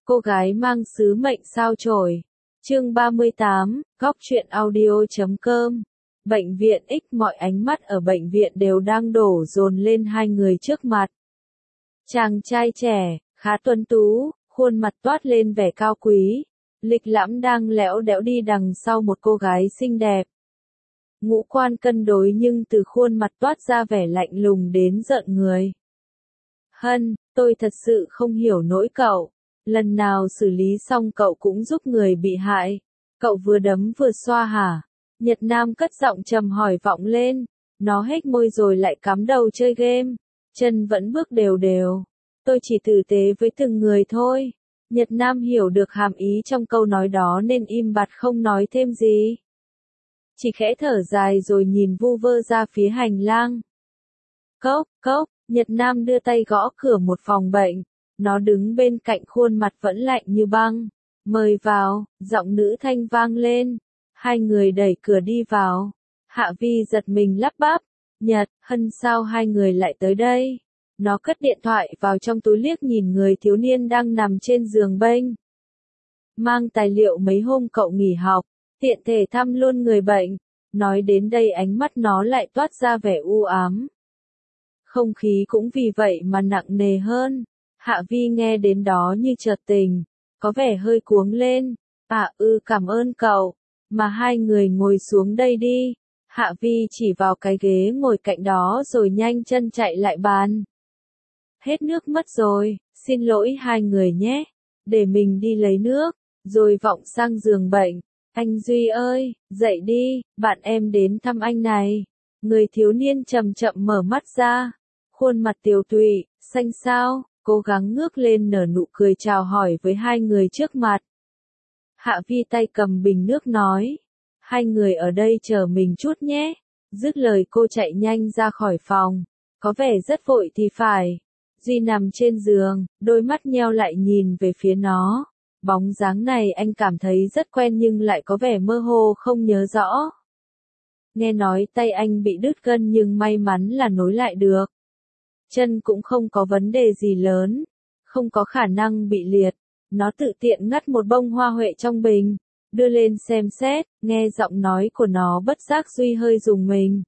Cô gái mang sứ mệnh sao chổi. Chương 38, góc truyện audio.com. Bệnh viện X, mọi ánh mắt ở bệnh viện đều đang đổ dồn lên hai người trước mặt. Chàng trai trẻ, khá tuấn tú, khuôn mặt toát lên vẻ cao quý, lịch lãm đang lẽo đẽo đi đằng sau một cô gái xinh đẹp. Ngũ quan cân đối nhưng từ khuôn mặt toát ra vẻ lạnh lùng đến giận người. Hân, tôi thật sự không hiểu nỗi cậu. Lần nào xử lý xong cậu cũng giúp người bị hại. Cậu vừa đấm vừa xoa hả? Nhật Nam cất giọng trầm hỏi vọng lên. Nó hết môi rồi lại cắm đầu chơi game. Chân vẫn bước đều đều. Tôi chỉ tử tế với từng người thôi. Nhật Nam hiểu được hàm ý trong câu nói đó nên im bặt không nói thêm gì. Chỉ khẽ thở dài rồi nhìn vu vơ ra phía hành lang. Cốc, cốc, Nhật Nam đưa tay gõ cửa một phòng bệnh. Nó đứng bên cạnh khuôn mặt vẫn lạnh như băng. Mời vào, giọng nữ thanh vang lên. Hai người đẩy cửa đi vào. Hạ Vi giật mình lắp bắp. Nhật, Hân sao hai người lại tới đây? Nó cất điện thoại vào trong túi liếc nhìn người thiếu niên đang nằm trên giường bênh. Mang tài liệu mấy hôm cậu nghỉ học, tiện thể thăm luôn người bệnh. Nói đến đây ánh mắt nó lại toát ra vẻ u ám. Không khí cũng vì vậy mà nặng nề hơn. Hạ Vi nghe đến đó như chợt tình, có vẻ hơi cuống lên. Cảm ơn cậu, mà hai người ngồi xuống đây đi. Hạ Vi chỉ vào cái ghế ngồi cạnh đó rồi nhanh chân chạy lại bàn. Hết nước mất rồi, xin lỗi hai người nhé, để mình đi lấy nước, rồi vọng sang giường bệnh. Anh Duy ơi, dậy đi, bạn em đến thăm anh này. Người thiếu niên chậm chậm mở mắt ra, khuôn mặt tiều tụy, xanh xao, cố gắng ngước lên nở nụ cười chào hỏi với hai người trước mặt. Hạ Vi tay cầm bình nước nói, hai người ở đây chờ mình chút nhé. Dứt lời cô chạy nhanh ra khỏi phòng, có vẻ rất vội thì phải. Duy nằm trên giường, đôi mắt nheo lại nhìn về phía nó. Bóng dáng này anh cảm thấy rất quen nhưng lại có vẻ mơ hồ không nhớ rõ. Nghe nói tay anh bị đứt gân nhưng may mắn là nối lại được. Chân cũng không có vấn đề gì lớn, không có khả năng bị liệt. Nó tự tiện ngắt một bông hoa huệ trong bình, đưa lên xem xét, nghe giọng nói của nó bất giác Duy hơi rùng mình.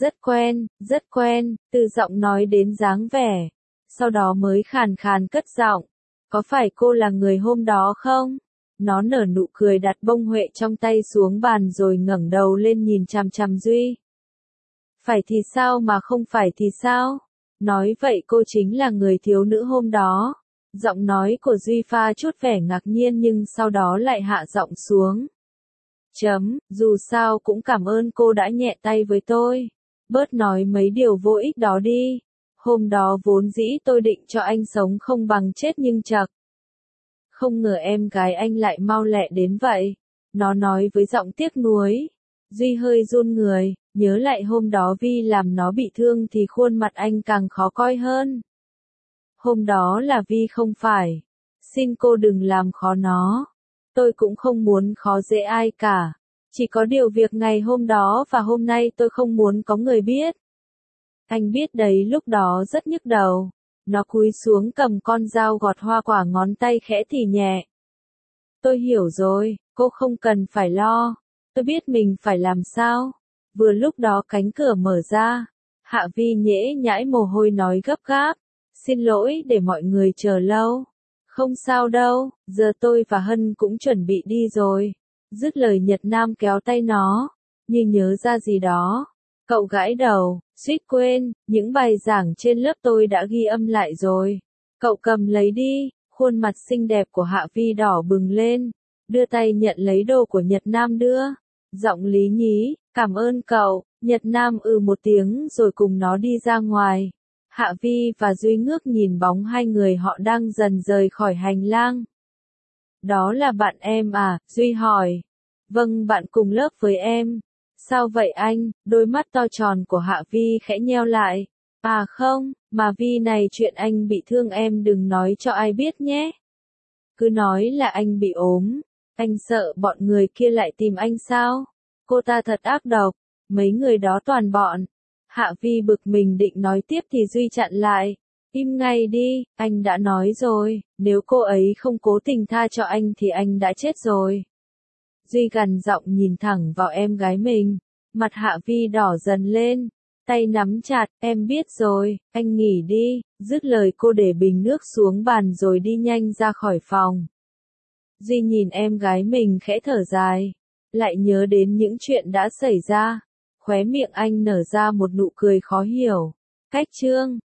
Rất quen, từ giọng nói đến dáng vẻ. Sau đó mới khàn khàn cất giọng. Có phải cô là người hôm đó không? Nó nở nụ cười đặt bông huệ trong tay xuống bàn rồi ngẩng đầu lên nhìn chằm chằm Duy. Phải thì sao mà không phải thì sao? Nói vậy cô chính là người thiếu nữ hôm đó. Giọng nói của Duy pha chút vẻ ngạc nhiên nhưng sau đó lại hạ giọng xuống. Dù sao cũng cảm ơn cô đã nhẹ tay với tôi. Bớt nói mấy điều vô ích đó đi. Hôm đó vốn dĩ tôi định cho anh sống không bằng chết nhưng chật. Không ngờ em gái anh lại mau lẹ đến vậy. Nó nói với giọng tiếc nuối. Duy hơi run người, nhớ lại hôm đó Vi làm nó bị thương thì khuôn mặt anh càng khó coi hơn. Hôm đó là Vi không phải. Xin cô đừng làm khó nó. Tôi cũng không muốn khó dễ ai cả. Chỉ có điều việc ngày hôm đó và hôm nay tôi không muốn có người biết. Anh biết đấy, lúc đó rất nhức đầu. Nó cúi xuống cầm con dao gọt hoa quả, ngón tay khẽ thì nhẹ. Tôi hiểu rồi, cô không cần phải lo. Tôi biết mình phải làm sao. Vừa lúc đó cánh cửa mở ra. Hạ Vi nhễ nhãi mồ hôi nói gấp gáp. Xin lỗi để mọi người chờ lâu. Không sao đâu, giờ tôi và Hân cũng chuẩn bị đi rồi. Dứt lời Nhật Nam kéo tay nó, như nhớ ra gì đó. Cậu gãi đầu, suýt quên, những bài giảng trên lớp tôi đã ghi âm lại rồi. Cậu cầm lấy đi. Khuôn mặt xinh đẹp của Hạ Vi đỏ bừng lên, đưa tay nhận lấy đồ của Nhật Nam đưa. Giọng lý nhí, cảm ơn cậu. Nhật Nam một tiếng rồi cùng nó đi ra ngoài. Hạ Vi và Duy ngước nhìn bóng hai người họ đang dần rời khỏi hành lang. Đó là bạn em à? Duy hỏi. Vâng, bạn cùng lớp với em. Sao vậy anh? Đôi mắt to tròn của Hạ Vi khẽ nheo lại. Không, mà Vi này, chuyện anh bị thương em đừng nói cho ai biết nhé. Cứ nói là anh bị ốm. Anh sợ bọn người kia lại tìm anh sao? Cô ta thật ác độc. Mấy người đó toàn bọn. Hạ Vi bực mình định nói tiếp thì Duy chặn lại. Im ngay đi, anh đã nói rồi, nếu cô ấy không cố tình tha cho anh thì anh đã chết rồi. Duy gằn giọng nhìn thẳng vào em gái mình, mặt Hạ Vi đỏ dần lên, tay nắm chặt, em biết rồi, anh nghỉ đi, dứt lời cô để bình nước xuống bàn rồi đi nhanh ra khỏi phòng. Duy nhìn em gái mình khẽ thở dài, lại nhớ đến những chuyện đã xảy ra, khóe miệng anh nở ra một nụ cười khó hiểu. Cách chương